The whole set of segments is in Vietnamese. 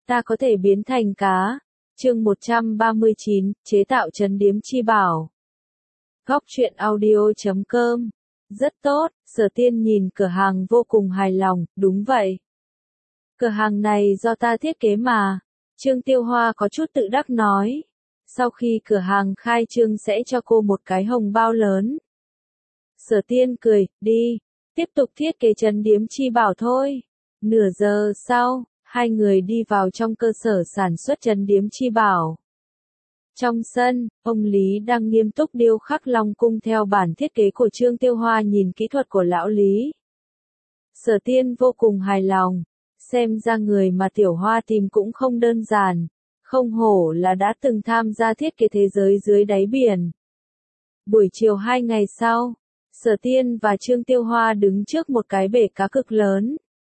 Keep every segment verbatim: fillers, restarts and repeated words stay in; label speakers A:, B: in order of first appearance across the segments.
A: ta có thể biến thành cá. Chương một trăm ba mươi chín, chế tạo trấn điếm chi bảo. Góc truyện audio chấm com. Rất tốt, Sở Tiên nhìn cửa hàng vô cùng hài lòng, đúng vậy. Cửa hàng này do ta thiết kế mà. Trương Tiêu Hoa có chút tự đắc nói. Sau khi cửa hàng khai trương sẽ cho cô một cái hồng bao lớn. Sở Tiên cười, đi, tiếp tục thiết kế trấn điếm chi bảo thôi. Nửa giờ sau, hai người đi vào trong cơ sở sản xuất trấn điếm chi bảo. Trong sân, ông Lý đang nghiêm túc điêu khắc Long Cung theo bản thiết kế của Trương Tiêu Hoa nhìn kỹ thuật của lão Lý. Sở Tiên vô cùng hài lòng, xem ra người mà Tiểu Hoa tìm cũng không đơn giản, không hổ là đã từng tham gia thiết kế thế giới dưới đáy biển. Buổi chiều hai ngày sau, Sở Tiên và Trương Tiêu Hoa đứng trước một cái bể cá cực lớn.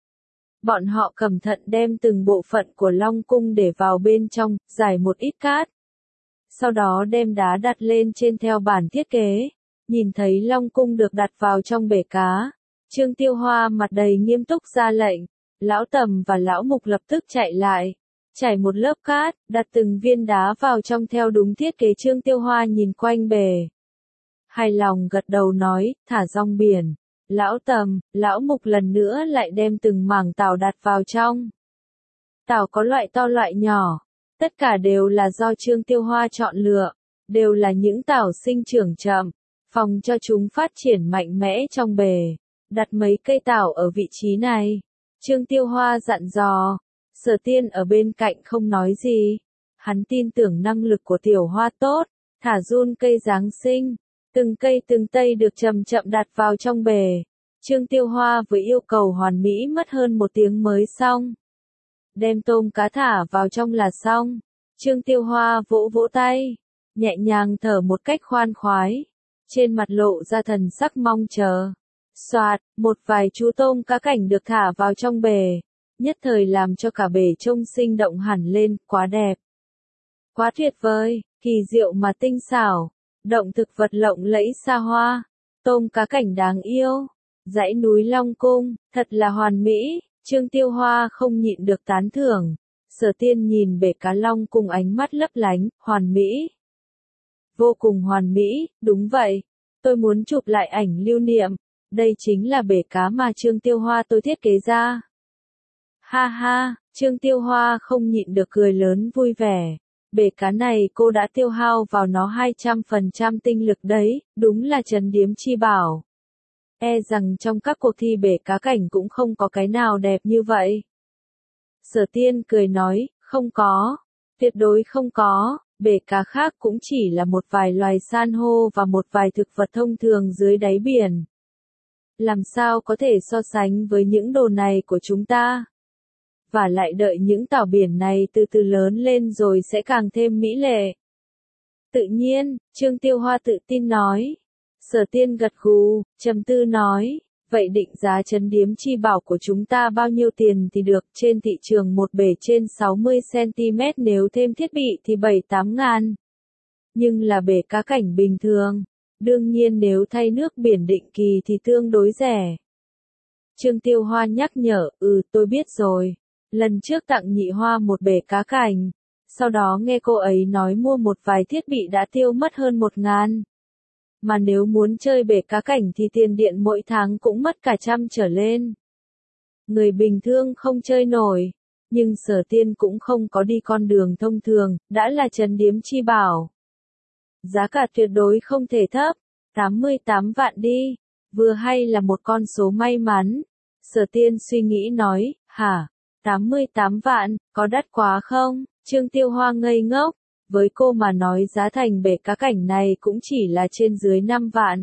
A: Bọn họ cẩn thận đem từng bộ phận của Long Cung để vào bên trong, giải một ít cát. Sau đó đem đá đặt lên trên theo bản thiết kế. Nhìn thấy Long Cung được đặt vào trong bể cá, Trương Tiêu Hoa mặt đầy nghiêm túc ra lệnh. Lão Tầm và Lão Mục lập tức chạy lại, trải một lớp cát, đặt từng viên đá vào trong theo đúng thiết kế. Trương Tiêu Hoa nhìn quanh bể, hài lòng gật đầu nói, thả rong biển. Lão Tầm, Lão Mục lần nữa lại đem từng mảng tảo đặt vào trong. Tảo có loại to loại nhỏ, tất cả đều là do Trương Tiêu Hoa chọn lựa, đều là những tảo sinh trưởng chậm, phòng cho chúng phát triển mạnh mẽ trong bể. Đặt mấy cây tảo ở vị trí này, Trương Tiêu Hoa dặn dò. Sở Tiên ở bên cạnh không nói gì, hắn tin tưởng năng lực của Tiểu Hoa tốt, thả run cây Giáng sinh. Từng cây từng cây được chậm chậm đặt vào trong bể. Trương Tiêu Hoa với yêu cầu hoàn mỹ mất hơn một tiếng mới xong. Đem tôm cá thả vào trong là xong. Trương Tiêu Hoa vỗ vỗ tay, nhẹ nhàng thở một cách khoan khoái. Trên mặt lộ ra thần sắc mong chờ. Soạt, một vài chú tôm cá cảnh được thả vào trong bể. Nhất thời làm cho cả bể trông sinh động hẳn lên, quá đẹp. Quá tuyệt vời, kỳ diệu mà tinh xảo. Động thực vật lộng lẫy xa hoa, tôm cá cảnh đáng yêu, dãy núi Long Cung, thật là hoàn mỹ. Trương Tiêu Hoa không nhịn được tán thưởng. Sở Tiên nhìn bể cá Long Cung ánh mắt lấp lánh, hoàn mỹ. Vô cùng hoàn mỹ, đúng vậy. Tôi muốn chụp lại ảnh lưu niệm. Đây chính là bể cá mà Trương Tiêu Hoa tôi thiết kế ra. Ha ha, Trương Tiêu Hoa không nhịn được cười lớn vui vẻ. Bể cá này cô đã tiêu hao vào nó hai trăm phần trăm tinh lực đấy, đúng là trấn điếm chi bảo. E rằng trong các cuộc thi bể cá cảnh cũng không có cái nào đẹp như vậy. Sở Tiên cười nói, không có, tuyệt đối không có, bể cá khác cũng chỉ là một vài loài san hô và một vài thực vật thông thường dưới đáy biển. Làm sao có thể so sánh với những đồ này của chúng ta? Và lại đợi những tảo biển này từ từ lớn lên rồi sẽ càng thêm mỹ lệ. Tự nhiên, Trương Tiêu Hoa tự tin nói. Sở Tiên gật gù, trầm tư nói, vậy định giá trấn điếm chi bảo của chúng ta bao nhiêu tiền thì được? Trên thị trường một bể trên sáu mươi xăng-ti-mét nếu thêm thiết bị thì bảy tám ngàn. Nhưng là bể cá cảnh bình thường. Đương nhiên nếu thay nước biển định kỳ thì tương đối rẻ. Trương Tiêu Hoa nhắc nhở, ừ tôi biết rồi. Lần trước tặng Nhị Hoa một bể cá cảnh, sau đó nghe cô ấy nói mua một vài thiết bị đã tiêu mất hơn một ngàn. Mà nếu muốn chơi bể cá cảnh thì tiền điện mỗi tháng cũng mất cả trăm trở lên. Người bình thường không chơi nổi, nhưng Sở Tiên cũng không có đi con đường thông thường, đã là trấn điếm chi bảo. Giá cả tuyệt đối không thể thấp, tám mươi tám vạn đi, vừa hay là một con số may mắn. Sở Tiên suy nghĩ nói, hả? tám mươi tám vạn, có đắt quá không? Trương Tiêu Hoa ngây ngốc, với cô mà nói giá thành bể cá cảnh này cũng chỉ là trên dưới năm vạn.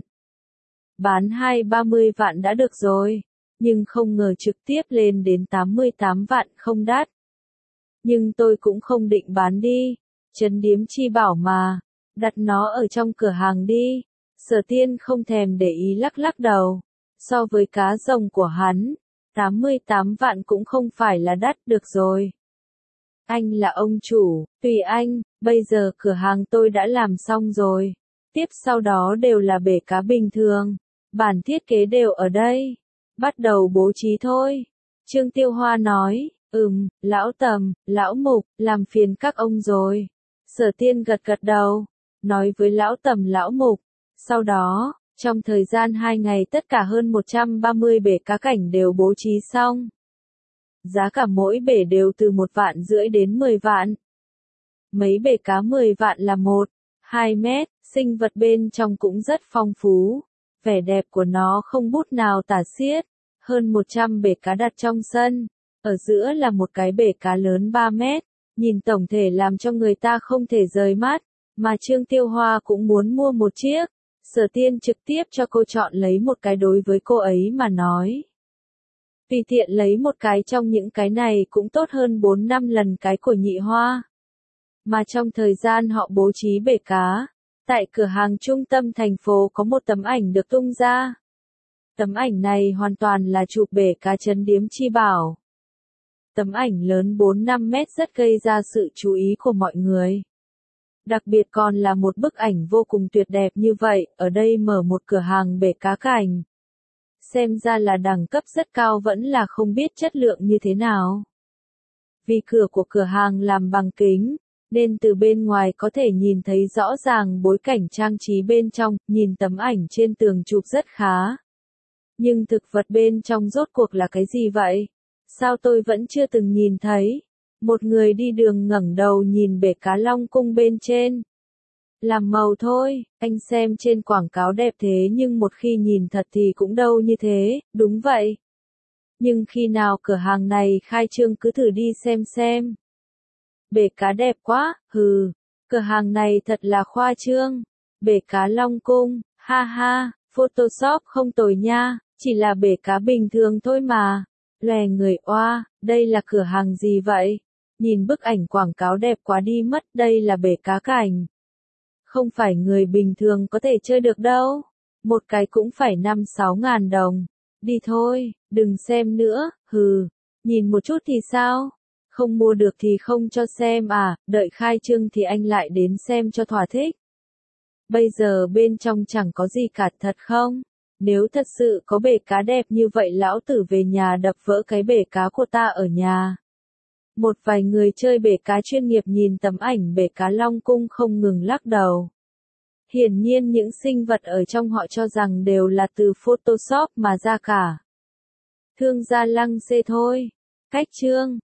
A: Bán hai ba mươi vạn đã được rồi, nhưng không ngờ trực tiếp lên đến tám mươi tám vạn không đắt. Nhưng tôi cũng không định bán đi, trấn điếm chi bảo mà, đặt nó ở trong cửa hàng đi. Sở Tiên không thèm để ý lắc lắc đầu, so với cá rồng của hắn, tám mươi tám vạn cũng không phải là đắt được rồi. Anh là ông chủ, tùy anh, bây giờ cửa hàng tôi đã làm xong rồi. Tiếp sau đó đều là bể cá bình thường. Bản thiết kế đều ở đây. Bắt đầu bố trí thôi. Trương Tiêu Hoa nói, Ừm, lão Tầm, lão Mục, làm phiền các ông rồi. Sở Tiên gật gật đầu, nói với lão Tầm lão Mục. Sau đó, trong thời gian hai ngày tất cả hơn một trăm ba mươi bể cá cảnh đều bố trí xong. Giá cả mỗi bể đều từ một vạn rưỡi đến mười vạn. Mấy bể cá mười vạn là một, hai mét, sinh vật bên trong cũng rất phong phú. Vẻ đẹp của nó không bút nào tả xiết. Hơn một trăm bể cá đặt trong sân. Ở giữa là một cái bể cá lớn ba mét. Nhìn tổng thể làm cho người ta không thể rời mắt. Mà Trương Tiêu Hoa cũng muốn mua một chiếc. Sở Tiên trực tiếp cho cô chọn lấy một cái, đối với cô ấy mà nói. Tùy tiện lấy một cái trong những cái này cũng tốt hơn bốn năm lần cái của Nhị Hoa. Mà trong thời gian họ bố trí bể cá, tại cửa hàng trung tâm thành phố có một tấm ảnh được tung ra. Tấm ảnh này hoàn toàn là chụp bể cá Trấn Điếm Chi Bảo. Tấm ảnh lớn bốn năm mét rất gây ra sự chú ý của mọi người. Đặc biệt còn là một bức ảnh vô cùng tuyệt đẹp như vậy, ở đây mở một cửa hàng bể cá cảnh. Xem ra là đẳng cấp rất cao, vẫn là không biết chất lượng như thế nào. Vì cửa của cửa hàng làm bằng kính, nên từ bên ngoài có thể nhìn thấy rõ ràng bối cảnh trang trí bên trong, nhìn tấm ảnh trên tường chụp rất khá. Nhưng thực vật bên trong rốt cuộc là cái gì vậy? Sao tôi vẫn chưa từng nhìn thấy? Một người đi đường ngẩng đầu nhìn bể cá Long Cung bên trên. Làm màu thôi, anh xem trên quảng cáo đẹp thế nhưng một khi nhìn thật thì cũng đâu như thế, đúng vậy. Nhưng khi nào cửa hàng này khai trương cứ thử đi xem xem. Bể cá đẹp quá, hừ, cửa hàng này thật là khoa trương. Bể cá Long Cung, ha ha, Photoshop không tồi nha, chỉ là bể cá bình thường thôi mà. Lòe người oa, đây là cửa hàng gì vậy? Nhìn bức ảnh quảng cáo đẹp quá đi mất, đây là bể cá cảnh. Không phải người bình thường có thể chơi được đâu. Một cái cũng phải năm sáu ngàn đồng. Đi thôi, đừng xem nữa, hừ. Nhìn một chút thì sao? Không mua được thì không cho xem à, đợi khai trương thì anh lại đến xem cho thỏa thích. Bây giờ bên trong chẳng có gì cả, thật không? Nếu thật sự có bể cá đẹp như vậy lão tử về nhà đập vỡ cái bể cá của ta ở nhà. Một vài người chơi bể cá chuyên nghiệp nhìn tấm ảnh bể cá Long Cung không ngừng lắc đầu. Hiển nhiên những sinh vật ở trong họ cho rằng đều là từ Photoshop mà ra cả. Thương gia lăng xê thôi. Cách chương